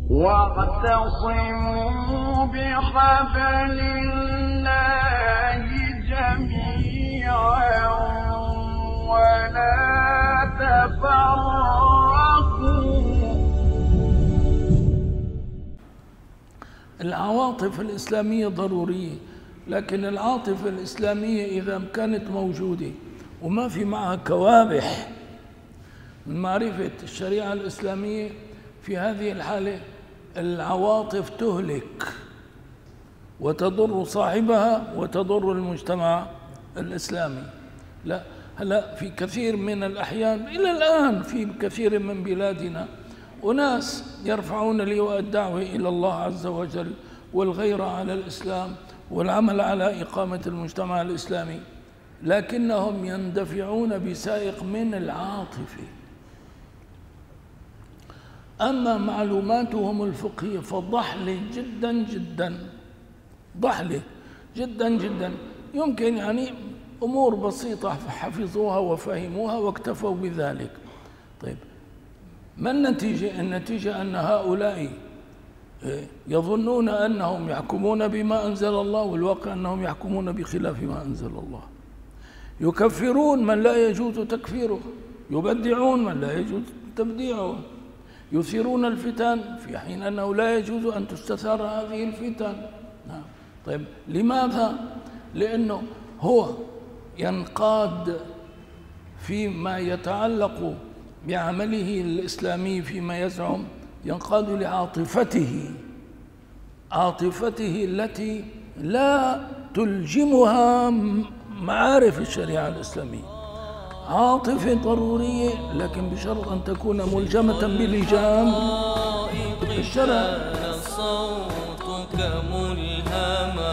واعتصموا بحبل الله جميعا ولا تفرقوا. العواطف الإسلامية ضرورية، لكن العاطفة الإسلامية إذا كانت موجودة وما في معها كوابح من معرفة الشريعة الإسلامية، في هذه الحالة العواطف تهلك وتضر صاحبها وتضر المجتمع الإسلامي. لا، هلا في كثير من الأحيان إلى الآن في كثير من بلادنا أناس يرفعون لواء الدعوة إلى الله عز وجل والغيرة على الإسلام والعمل على إقامة المجتمع الإسلامي، لكنهم يندفعون بسائق من العاطفة. أما معلوماتهم الفقهية فضحلة جدا جدا، ضحلة جدا جدا. يمكن يعني أمور بسيطة حفظوها وفهموها واكتفوا بذلك. طيب، ما النتيجة؟ النتيجة أن هؤلاء يظنون أنهم يحكمون بما أنزل الله، والواقع أنهم يحكمون بخلاف ما أنزل الله. يكفرون من لا يجوز تكفيره، يبدعون من لا يجوز تبديعه، يثيرون الفتن في حين أنه لا يجوز أن تستثار هذه الفتن. طيب، لماذا؟ لأنه هو ينقاد فيما يتعلق بعمله الإسلامي، فيما يزعم ينقاد لعاطفته، عاطفته التي لا تلجمها معارف الشريعة الإسلامية. عاطفة ضرورية لكن بشرط أن تكون ملجمة بلجام الشرع. صوتك ملهما